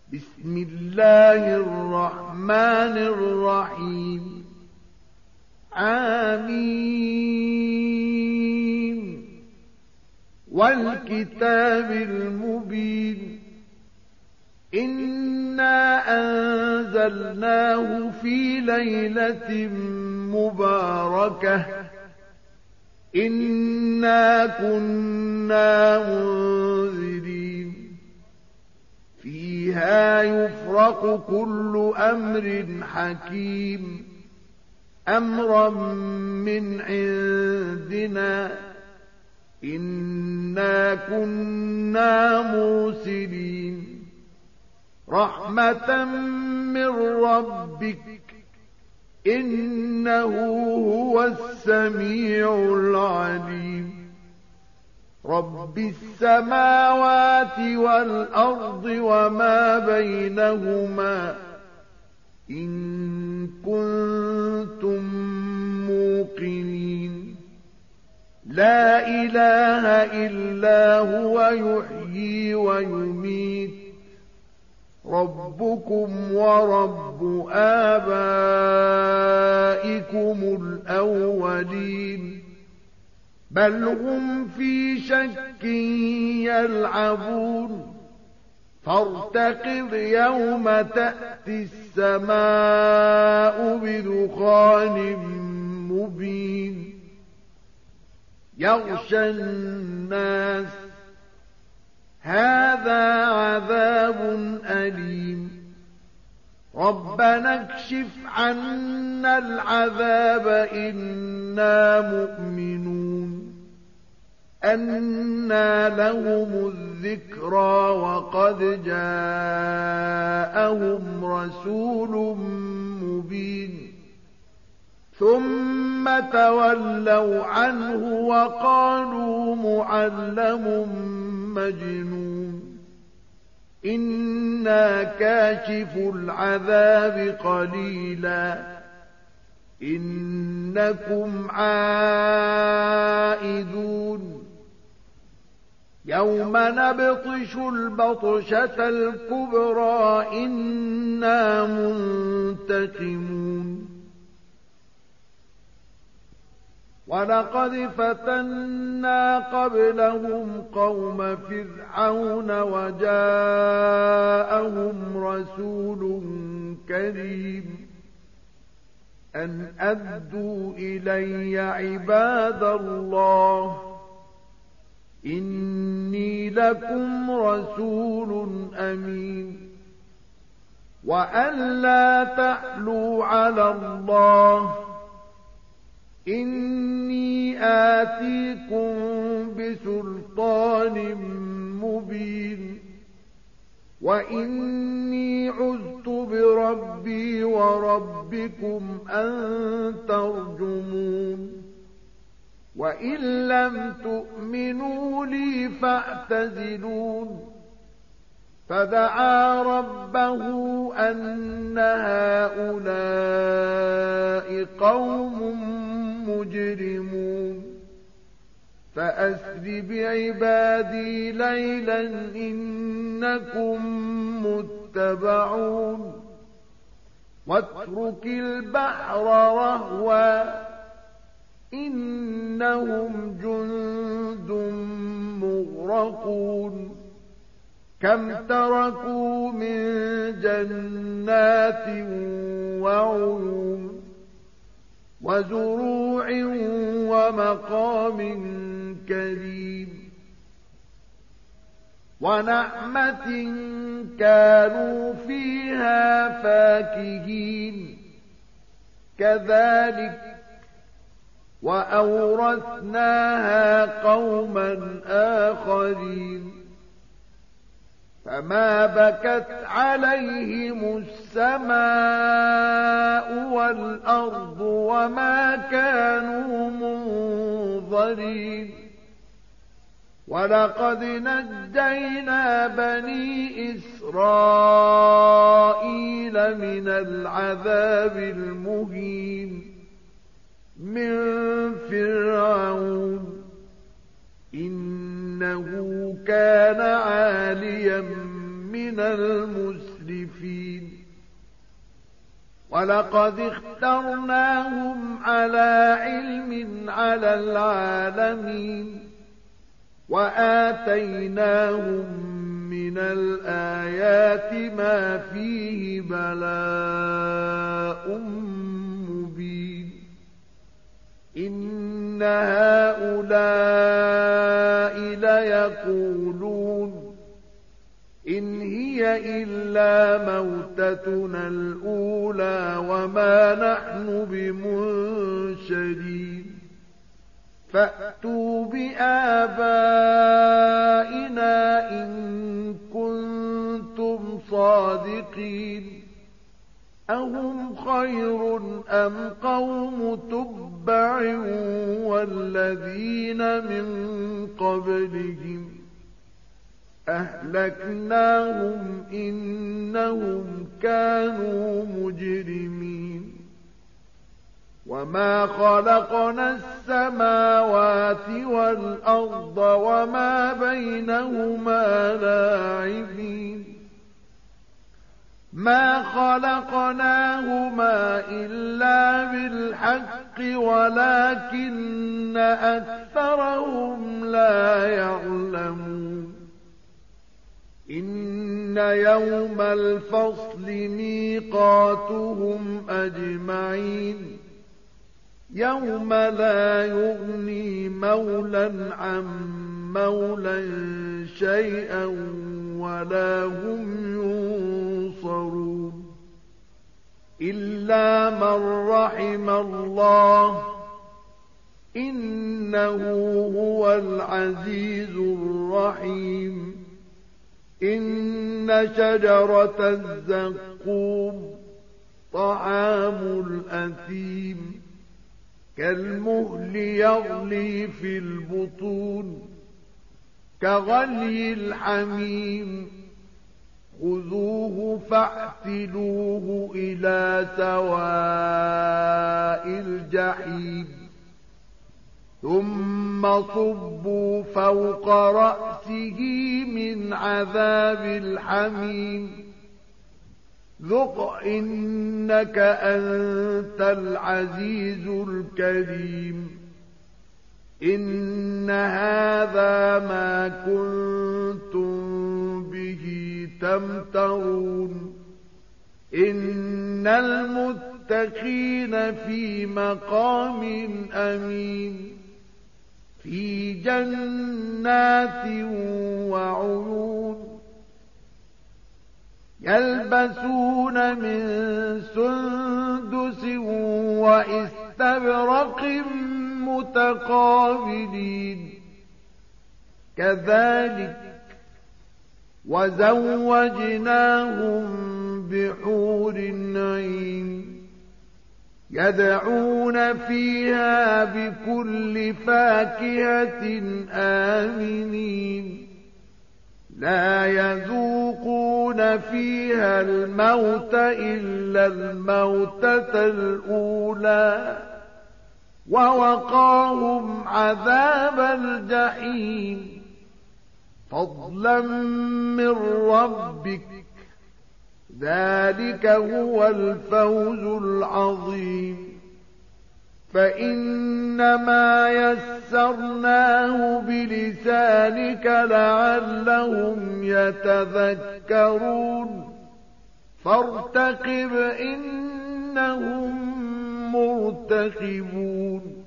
بسم الله الرحمن الرحيم آمين والكتاب المبين إنا أنزلناه في ليلة مباركة إنا كنا منذرين فيها يفرق كل أمر حكيم أمرا من عندنا إنا كنا مرسلين رحمة من ربك إنه هو السميع العليم رب السماوات والأرض وما بينهما إن كنتم موقنين لا إله إلا هو يحيي ويميت ربكم ورب آبائكم الأولين بل هم في شك يلعبون فارتقب يوم تأتي السماء بدخان مبين يغشى الناس هذا عذاب أليم ربنا اكشف عنا العذاب إنا مؤمنون أنى لهم الذكرى وقد جاءهم رسول مبين ثم تولوا عنه وقالوا معلم مجنون إنا كاشف العذاب قليلا إنكم عائدون يوم نبطش البطشة الكبرى إنا منتقمون ولقد فتنا قبلهم قوم فرعون وجاءهم رسول كريم أن أدوا إلي عباد الله إني لكم رسول أمين وأن لا تعلوا على الله إني آتيكم بسلطان مبين وإني عذت بربي وربكم أن ترجمون وإن لم تؤمنوا لي فاعتزلون فدعا ربه أن هؤلاء قوم مجرمون فأسر بعبادي ليلا إنكم متبعون واترك البحر رهوا إنهم جند مغرقون كم تركوا من جنات وعيون وزروع ومقام كريم ونعمة كانوا فيها فاكهين كذلك وأورثناها قوما آخرين فما بكت عليهم السماء والأرض وما كانوا منظرين ولقد نجينا بني إسرائيل من العذاب المهين من فرعون إنه كان عاليا من من المسرفين ولقد اخترناهم على علم على العالمين وآتيناهم من الآيات ما فيه بلاء مبين إن هؤلاء ليقولون إن هي إلا موتتنا الأولى وما نحن بمنشرين فأتوا بآبائنا إن كنتم صادقين أهم خير أم قوم تبع والذين من قبلهم أهلكناهم إنهم كانوا مجرمين وما خلقنا السماوات والأرض وما بينهما لاعبين ما خلقناهما إلا بالحق ولكن أكثرهم لا يعلمون إن يوم الفصل ميقاتهم أجمعين يوم لا يغني مولا عن مولا شيئا ولا هم ينصرون إلا من رحم الله إنه هو العزيز الرحيم إن شجرة الزقوم طعام الأثيم كالمهل يغلي في البطون كغلي الحميم خذوه فاعتلوه إلى سواء الجحيم ثم صبوا فوق رأسه من عذاب الحميم ذق إنك أنت العزيز الكريم إن هذا ما كنتم به تمترون إن المتقين في مقام أمين في جنات وعيون يلبسون من سندس وإستبرق متقابلين كذلك وزوجناهم بحور عين يدعون فيها بكل فاكهة آمنين لا يذوقون فيها الموت إلا الموتة الأولى ووقاهم عذاب الجحيم فضلا من ربك ذلك هو الفوز العظيم فإنما يسرناه بلسانك لعلهم يتذكرون فارتقب إنهم مرتقبون